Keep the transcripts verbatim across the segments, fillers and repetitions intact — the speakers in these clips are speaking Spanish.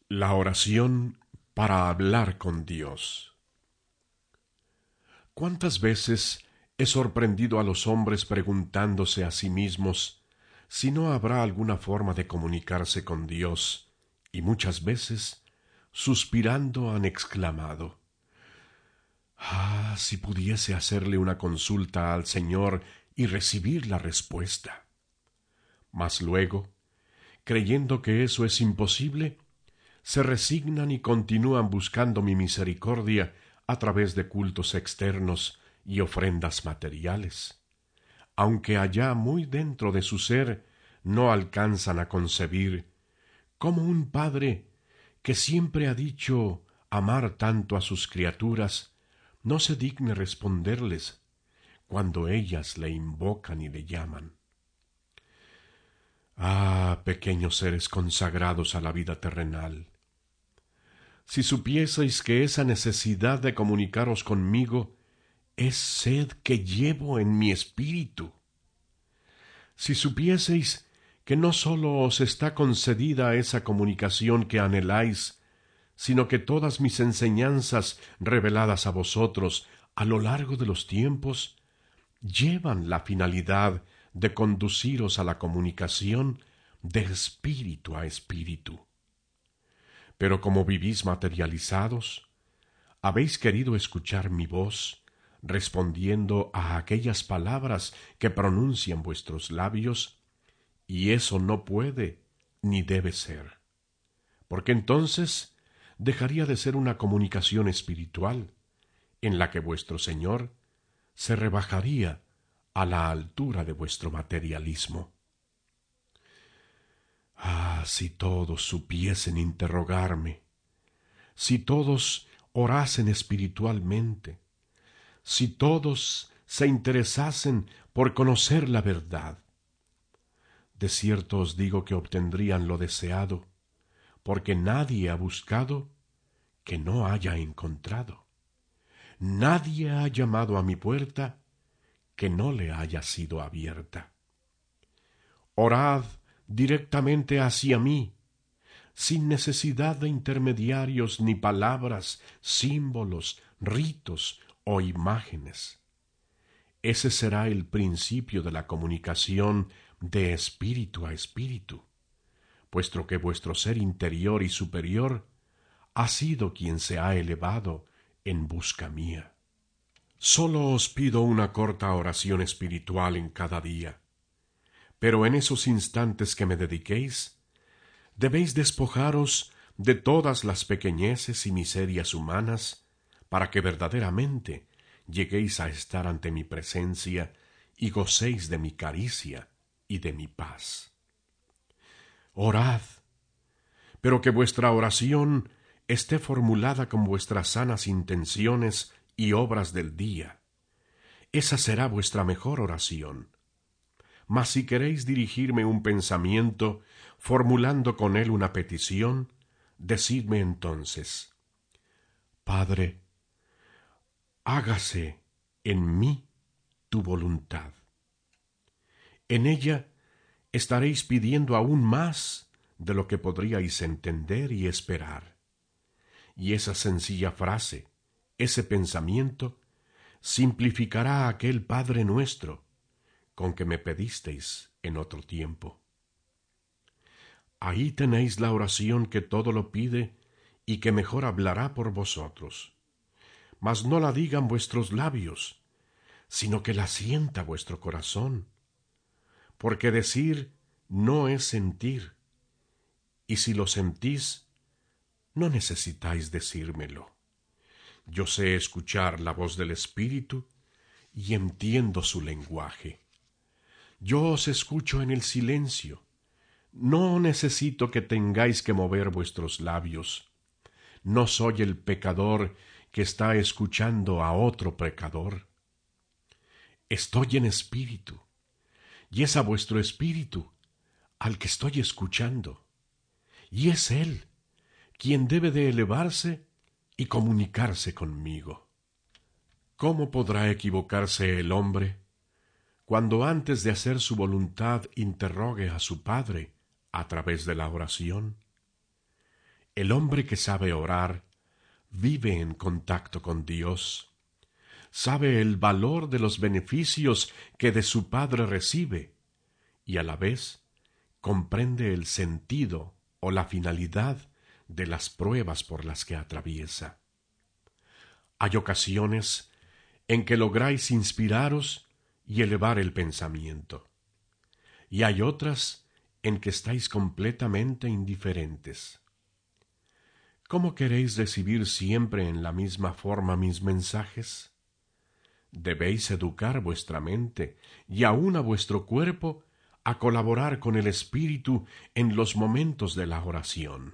La oración para hablar con Dios. ¿Cuántas veces he sorprendido a los hombres preguntándose a sí mismos si no habrá alguna forma de comunicarse con Dios, y muchas veces, suspirando, han exclamado: «Ah, si pudiese hacerle una consulta al Señor y recibir la respuesta». Mas luego, creyendo que eso es imposible, se resignan y continúan buscando mi misericordia a través de cultos externos y ofrendas materiales, aunque allá muy dentro de su ser no alcanzan a concebir cómo un padre que siempre ha dicho amar tanto a sus criaturas no se digne responderles cuando ellas le invocan y le llaman. Ah, pequeños seres consagrados a la vida terrenal, si supieseis que esa necesidad de comunicaros conmigo es sed que llevo en mi espíritu, si supieseis que no sólo os está concedida esa comunicación que anheláis, sino que todas mis enseñanzas reveladas a vosotros a lo largo de los tiempos llevan la finalidad de conduciros a la comunicación de espíritu a espíritu. Pero como vivís materializados, habéis querido escuchar mi voz, respondiendo a aquellas palabras que pronuncian vuestros labios, y eso no puede ni debe ser, porque entonces dejaría de ser una comunicación espiritual, en la que vuestro Señor se rebajaría a la altura de vuestro materialismo. Ah, si todos supiesen interrogarme, si todos orasen espiritualmente, si todos se interesasen por conocer la verdad. De cierto os digo que obtendrían lo deseado, porque nadie ha buscado que no haya encontrado. Nadie ha llamado a mi puerta que no le haya sido abierta. Orad directamente hacia mí, sin necesidad de intermediarios ni palabras, símbolos, ritos o imágenes. Ese será el principio de la comunicación de espíritu a espíritu, puesto que vuestro ser interior y superior ha sido quien se ha elevado en busca mía. Solo os pido una corta oración espiritual en cada día, pero en esos instantes que me dediquéis, debéis despojaros de todas las pequeñeces y miserias humanas, para que verdaderamente lleguéis a estar ante mi presencia y gocéis de mi caricia y de mi paz. Orad, pero que vuestra oración esté formulada con vuestras sanas intenciones y obras del día. Esa será vuestra mejor oración. Mas si queréis dirigirme un pensamiento, formulando con él una petición, decidme entonces: Padre, hágase en mí tu voluntad. En ella estaréis pidiendo aún más de lo que podríais entender y esperar. Y esa sencilla frase, ese pensamiento, simplificará aquel Padre nuestro con que me pedisteis en otro tiempo. Ahí tenéis la oración que todo lo pide y que mejor hablará por vosotros. Mas no la digan vuestros labios, sino que la sienta vuestro corazón, porque decir no es sentir, y si lo sentís, no necesitáis decírmelo. Yo sé escuchar la voz del Espíritu y entiendo su lenguaje. Yo os escucho en el silencio. No necesito que tengáis que mover vuestros labios. No soy el pecador que está escuchando a otro pecador. Estoy en espíritu, y es a vuestro espíritu al que estoy escuchando, y es Él quien debe de elevarse y comunicarse conmigo. ¿Cómo podrá equivocarse el hombre cuando antes de hacer su voluntad interrogue a su Padre a través de la oración? El hombre que sabe orar vive en contacto con Dios, sabe el valor de los beneficios que de su Padre recibe y a la vez comprende el sentido o la finalidad de las pruebas por las que atraviesa. Hay ocasiones en que lográis inspiraros y elevar el pensamiento, y hay otras en que estáis completamente indiferentes. ¿Cómo queréis recibir siempre en la misma forma mis mensajes? Debéis educar vuestra mente y aun a vuestro cuerpo a colaborar con el Espíritu en los momentos de la oración.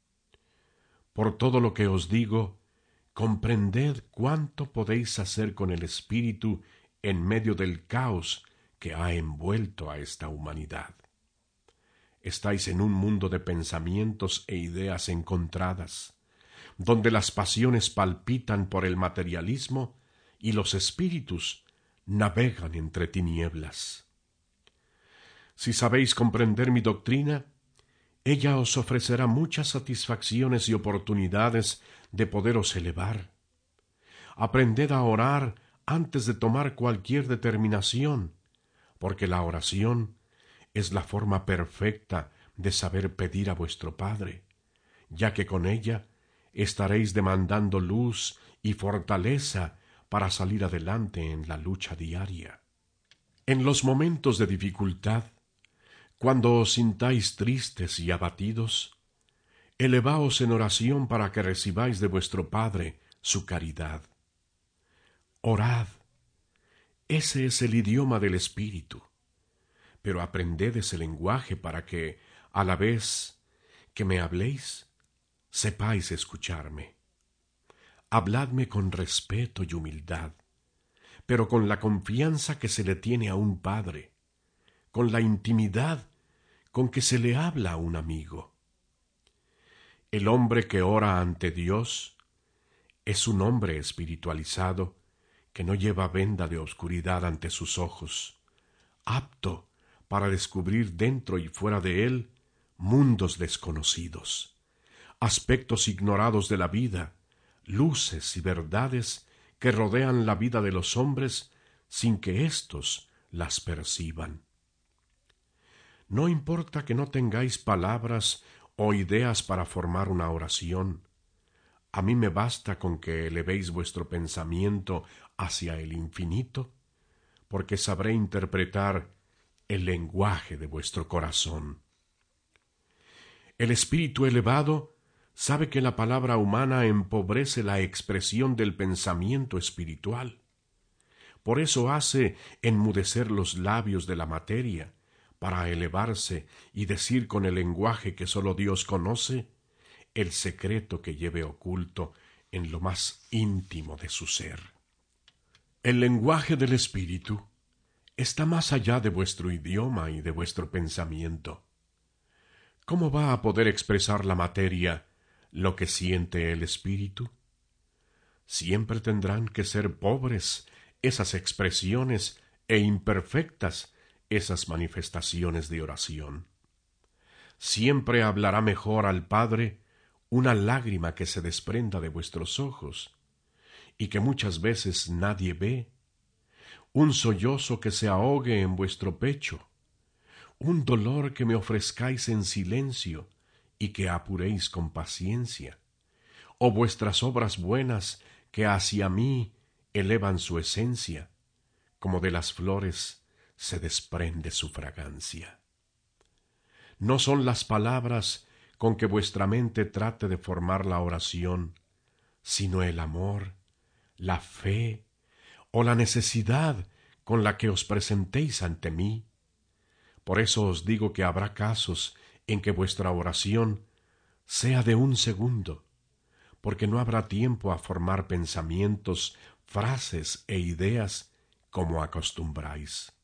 Por todo lo que os digo, comprended cuánto podéis hacer con el Espíritu en medio del caos que ha envuelto a esta humanidad. Estáis en un mundo de pensamientos e ideas encontradas, donde las pasiones palpitan por el materialismo y los espíritus navegan entre tinieblas. Si sabéis comprender mi doctrina, ella os ofrecerá muchas satisfacciones y oportunidades de poderos elevar. Aprended a orar antes de tomar cualquier determinación, porque la oración es la forma perfecta de saber pedir a vuestro Padre, ya que con ella estaréis demandando luz y fortaleza para salir adelante en la lucha diaria. En los momentos de dificultad, cuando os sintáis tristes y abatidos, elevaos en oración para que recibáis de vuestro Padre su caridad. Orad, ese es el idioma del Espíritu, pero aprended ese lenguaje para que, a la vez que me habléis, sepáis escucharme. Habladme con respeto y humildad, pero con la confianza que se le tiene a un padre, con la intimidad con que se le habla a un amigo. El hombre que ora ante Dios es un hombre espiritualizado que no lleva venda de oscuridad ante sus ojos, apto para descubrir dentro y fuera de él mundos desconocidos, aspectos ignorados de la vida, luces y verdades que rodean la vida de los hombres sin que éstos las perciban. No importa que no tengáis palabras o ideas para formar una oración. A mí me basta con que elevéis vuestro pensamiento hacia el infinito, porque sabré interpretar el lenguaje de vuestro corazón. El espíritu elevado sabe que la palabra humana empobrece la expresión del pensamiento espiritual. Por eso hace enmudecer los labios de la materia, para elevarse y decir con el lenguaje que sólo Dios conoce, el secreto que lleve oculto en lo más íntimo de su ser. El lenguaje del Espíritu está más allá de vuestro idioma y de vuestro pensamiento. ¿Cómo va a poder expresar la materia lo que siente el Espíritu? Siempre tendrán que ser pobres esas expresiones e imperfectas esas manifestaciones de oración. Siempre hablará mejor al Padre una lágrima que se desprenda de vuestros ojos y que muchas veces nadie ve, un sollozo que se ahogue en vuestro pecho, un dolor que me ofrezcáis en silencio y que apuréis con paciencia, o vuestras obras buenas que hacia mí elevan su esencia, como de las flores se desprende su fragancia. No son las palabras con que vuestra mente trate de formar la oración, sino el amor, la fe o la necesidad con la que os presentéis ante mí. Por eso os digo que habrá casos en que vuestra oración sea de un segundo, porque no habrá tiempo a formar pensamientos, frases e ideas como acostumbráis.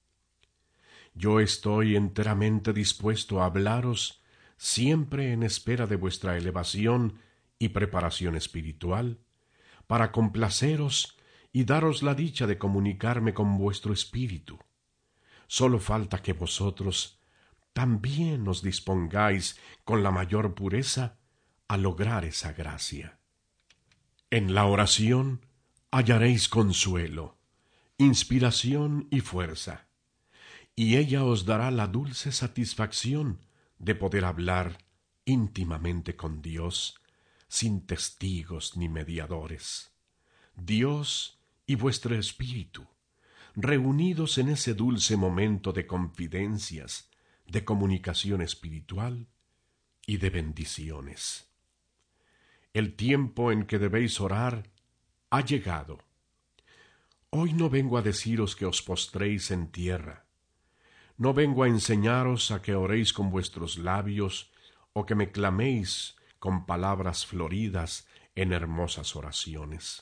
Yo estoy enteramente dispuesto a hablaros siempre en espera de vuestra elevación y preparación espiritual, para complaceros y daros la dicha de comunicarme con vuestro espíritu. Sólo falta que vosotros también os dispongáis con la mayor pureza a lograr esa gracia. En la oración hallaréis consuelo, inspiración y fuerza, y ella os dará la dulce satisfacción de poder hablar íntimamente con Dios, sin testigos ni mediadores. Dios y vuestro espíritu, reunidos en ese dulce momento de confidencias, de comunicación espiritual y de bendiciones. El tiempo en que debéis orar ha llegado. Hoy no vengo a deciros que os postréis en tierra. No vengo a enseñaros a que oréis con vuestros labios o que me claméis con palabras floridas en hermosas oraciones.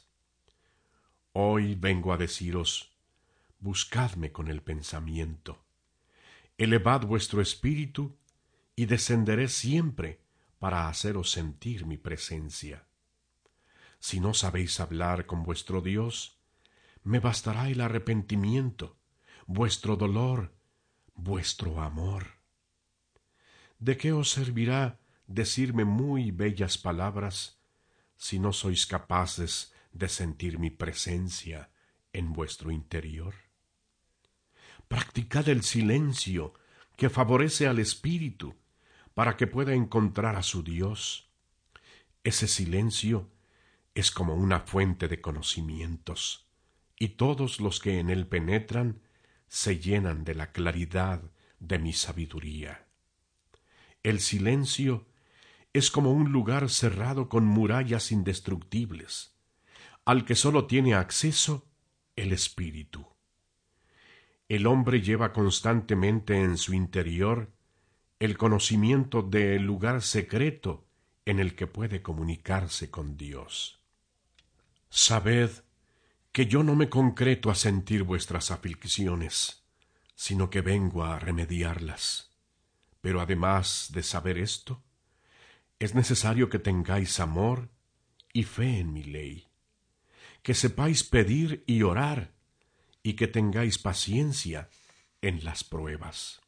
Hoy vengo a deciros, buscadme con el pensamiento, elevad vuestro espíritu y descenderé siempre para haceros sentir mi presencia. Si no sabéis hablar con vuestro Dios, me bastará el arrepentimiento, vuestro dolor, vuestro amor. ¿De qué os servirá decirme muy bellas palabras si no sois capaces de sentir mi presencia en vuestro interior? Practicad el silencio que favorece al espíritu para que pueda encontrar a su Dios. Ese silencio es como una fuente de conocimientos, y todos los que en él penetran se llenan de la claridad de mi sabiduría. El silencio es como un lugar cerrado con murallas indestructibles, al que sólo tiene acceso el espíritu. El hombre lleva constantemente en su interior el conocimiento del lugar secreto en el que puede comunicarse con Dios. Sabed que yo no me concreto a sentir vuestras aflicciones, sino que vengo a remediarlas. Pero además de saber esto, es necesario que tengáis amor y fe en mi ley, que sepáis pedir y orar, y que tengáis paciencia en las pruebas.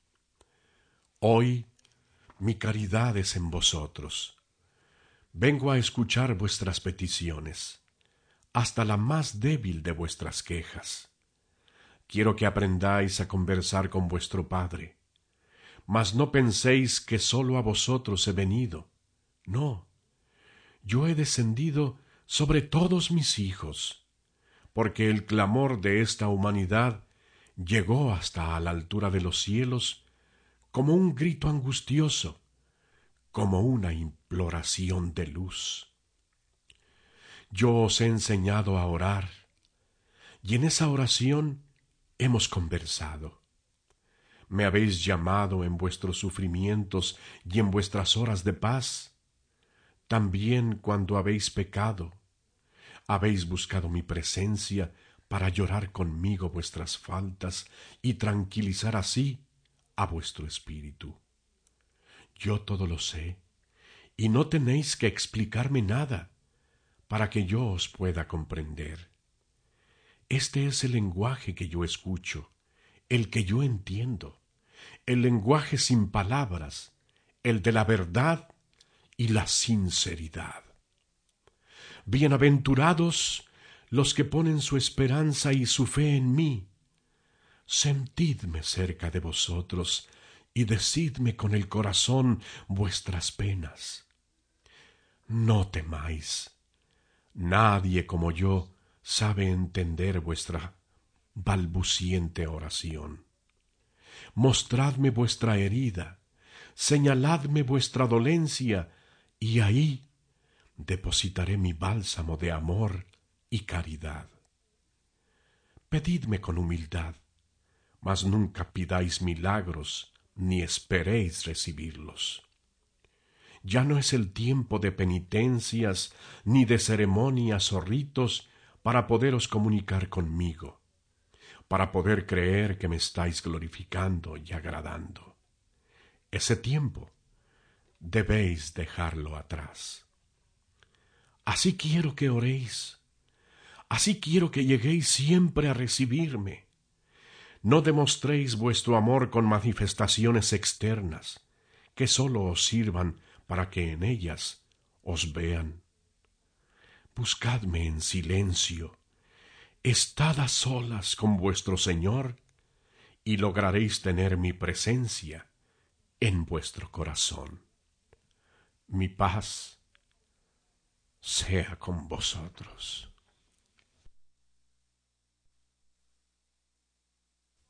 Hoy mi caridad es en vosotros. Vengo a escuchar vuestras peticiones, hasta la más débil de vuestras quejas. Quiero que aprendáis a conversar con vuestro Padre, mas no penséis que sólo a vosotros he venido. No, yo he descendido sobre todos mis hijos, porque el clamor de esta humanidad llegó hasta a la altura de los cielos como un grito angustioso, como una imploración de luz. Yo os he enseñado a orar, y en esa oración hemos conversado. Me habéis llamado en vuestros sufrimientos y en vuestras horas de paz. También cuando habéis pecado, habéis buscado mi presencia para llorar conmigo vuestras faltas y tranquilizar así a vuestro espíritu. Yo todo lo sé, y no tenéis que explicarme nada para que yo os pueda comprender. Este es el lenguaje que yo escucho, el que yo entiendo, el lenguaje sin palabras, el de la verdad y la sinceridad. Bienaventurados los que ponen su esperanza y su fe en mí. Sentidme cerca de vosotros y decidme con el corazón vuestras penas. No temáis. Nadie como yo sabe entender vuestra balbuciente oración. Mostradme vuestra herida, señaladme vuestra dolencia, y ahí depositaré mi bálsamo de amor y caridad. Pedidme con humildad, mas nunca pidáis milagros ni esperéis recibirlos. Ya no es el tiempo de penitencias ni de ceremonias o ritos para poderos comunicar conmigo, para poder creer que me estáis glorificando y agradando. Ese tiempo debéis dejarlo atrás. Así quiero que oréis, así quiero que lleguéis siempre a recibirme. No demostréis vuestro amor con manifestaciones externas, que sólo os sirvan para que en ellas os vean. Buscadme en silencio, estad a solas con vuestro Señor, y lograréis tener mi presencia en vuestro corazón. Mi paz sea con vosotros.